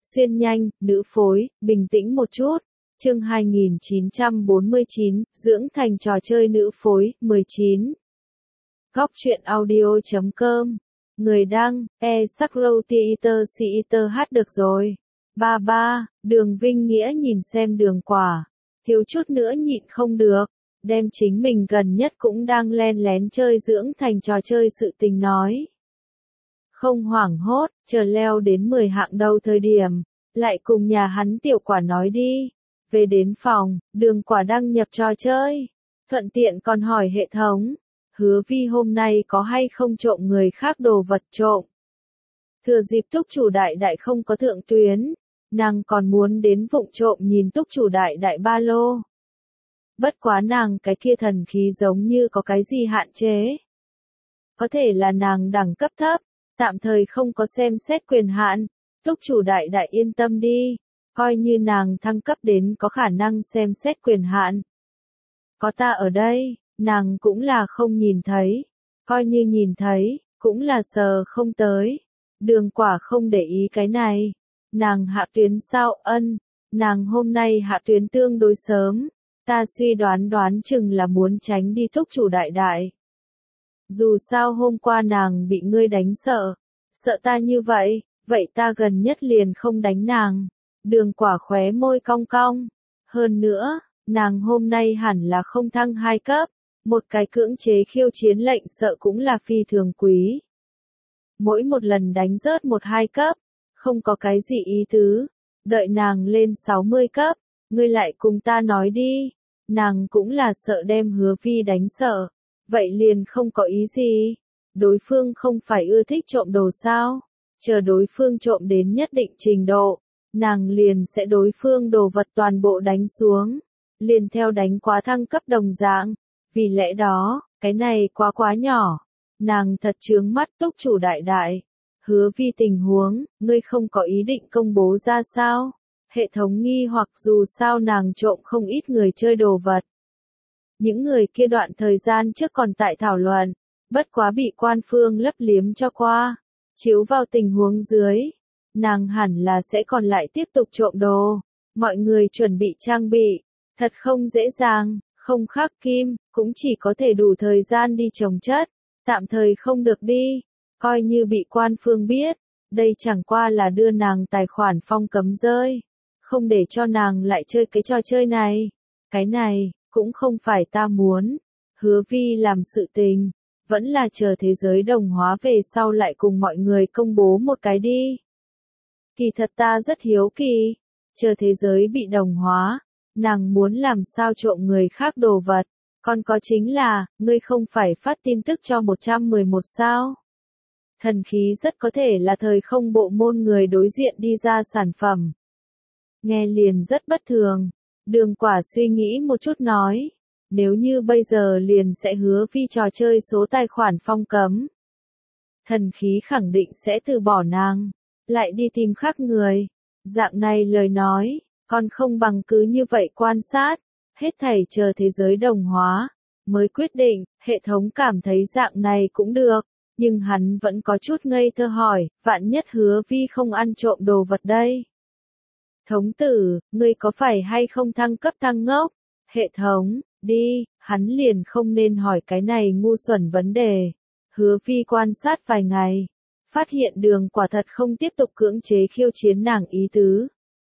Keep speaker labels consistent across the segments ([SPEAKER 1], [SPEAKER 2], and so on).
[SPEAKER 1] Xuyên nhanh, nữ phối, bình tĩnh một chút. Chương 2949, dưỡng thành trò chơi nữ phối, 19. Góc truyện audio.com. Người đăng, Sakrotheater hát được rồi. 33, Đường Vinh Nghĩa nhìn xem Đường Quả. Thiếu chút nữa nhịn không được. Đem chính mình gần nhất cũng đang len lén chơi dưỡng thành trò chơi sự tình nói. Không hoảng hốt, chờ leo đến 10 hạng đầu thời điểm. Lại cùng nhà hắn Tiểu Quả nói đi. Về đến phòng, Đường Quả đăng nhập trò chơi. Thuận tiện còn hỏi hệ thống. Hứa Vi hôm nay có hay không trộm người khác đồ vật trộm. Thừa dịp Túc Chủ Đại Đại không có thượng tuyến. Nàng còn muốn đến vụng trộm nhìn Túc Chủ Đại Đại ba lô. Bất quá nàng cái kia thần khí giống như có cái gì hạn chế. Có thể là nàng đẳng cấp thấp, tạm thời không có xem xét quyền hạn. Túc Chủ Đại Đại yên tâm đi, coi như nàng thăng cấp đến có khả năng xem xét quyền hạn. Có ta ở đây, nàng cũng là không nhìn thấy, coi như nhìn thấy, cũng là sờ không tới. Đường Quả không để ý cái này, nàng hạ tuyến sao ân, nàng hôm nay hạ tuyến tương đối sớm, ta suy đoán chừng là muốn tránh đi Túc Chủ Đại Đại. Dù sao hôm qua nàng bị ngươi đánh sợ ta như vậy. Vậy ta gần nhất liền không đánh nàng. Đường Quả khóe môi cong cong. Hơn nữa, nàng hôm nay hẳn là không thăng 2 cấp. Một cái cưỡng chế khiêu chiến lệnh sợ cũng là phi thường quý. Mỗi một lần đánh rớt 1-2 cấp, không có cái gì ý tứ. Đợi nàng lên 60 cấp, ngươi lại cùng ta nói đi. Nàng cũng là sợ đem Hứa Vi đánh sợ. Vậy liền không có ý gì. Đối phương không phải ưa thích trộm đồ sao? Chờ đối phương trộm đến nhất định trình độ, nàng liền sẽ đối phương đồ vật toàn bộ đánh xuống, liền theo đánh quá thăng cấp đồng dạng. Vì lẽ đó, cái này quá nhỏ. Nàng thật chướng mắt Túc Chủ Đại Đại. Hứa Vi tình huống, ngươi không có ý định công bố ra sao? Hệ thống nghi hoặc dù sao nàng trộm không ít người chơi đồ vật. Những người kia đoạn thời gian trước còn tại thảo luận, bất quá bị quan phương lấp liếm cho qua. Chiếu vào tình huống dưới, nàng hẳn là sẽ còn lại tiếp tục trộm đồ. Mọi người chuẩn bị trang bị, thật không dễ dàng, không khắc kim, cũng chỉ có thể đủ thời gian đi trồng chất, tạm thời không được đi, coi như bị quan phương biết, đây chẳng qua là đưa nàng tài khoản phong cấm rơi, không để cho nàng lại chơi cái trò chơi này. Cái này, cũng không phải ta muốn, Hứa Vi làm sự tình. Vẫn là chờ thế giới đồng hóa về sau lại cùng mọi người công bố một cái đi. Kỳ thật ta rất hiếu kỳ, chờ thế giới bị đồng hóa, nàng muốn làm sao trộm người khác đồ vật, còn có chính là, ngươi không phải phát tin tức cho 111 sao. Thần khí rất có thể là thời không bộ môn người đối diện đi ra sản phẩm. Nghe liền rất bất thường, Đường Quả suy nghĩ một chút nói. Nếu như bây giờ liền sẽ Hứa Vi trò chơi số tài khoản phong cấm. Thần khí khẳng định sẽ từ bỏ nàng, lại đi tìm khác người. Dạng này lời nói, còn không bằng cứ như vậy quan sát, hết thảy chờ thế giới đồng hóa, mới quyết định. Hệ thống cảm thấy dạng này cũng được, nhưng hắn vẫn có chút ngây thơ hỏi, vạn nhất Hứa Vi không ăn trộm đồ vật đây. Thống tử, ngươi có phải hay không thăng cấp thăng ngốc? Hệ thống, đi, hắn liền không nên hỏi cái này ngu xuẩn vấn đề. Hứa Vi quan sát vài ngày, phát hiện Đường Quả thật không tiếp tục cưỡng chế khiêu chiến nàng ý tứ.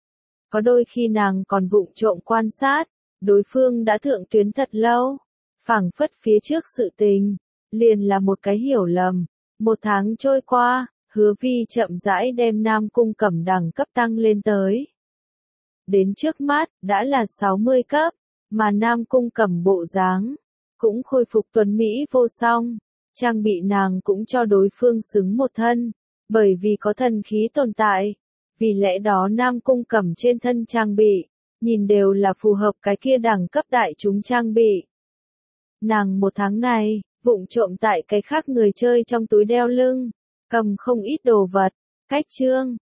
[SPEAKER 1] Có đôi khi nàng còn vụng trộm quan sát, đối phương đã thượng tuyến thật lâu, phảng phất phía trước sự tình, liền là một cái hiểu lầm. 1 tháng trôi qua, Hứa Vi chậm rãi đem Nam Cung Cẩm đẳng cấp tăng lên tới. Đến trước mắt, đã là 60 cấp. Mà Nam Cung Cẩm bộ dáng, cũng khôi phục tuấn Mỹ vô song, trang bị nàng cũng cho đối phương xứng một thân, bởi vì có thần khí tồn tại, vì lẽ đó Nam Cung Cẩm trên thân trang bị, nhìn đều là phù hợp cái kia đẳng cấp đại chúng trang bị. Nàng 1 tháng này, vụng trộm tại cái khác người chơi trong túi đeo lưng, cầm không ít đồ vật, cách chương,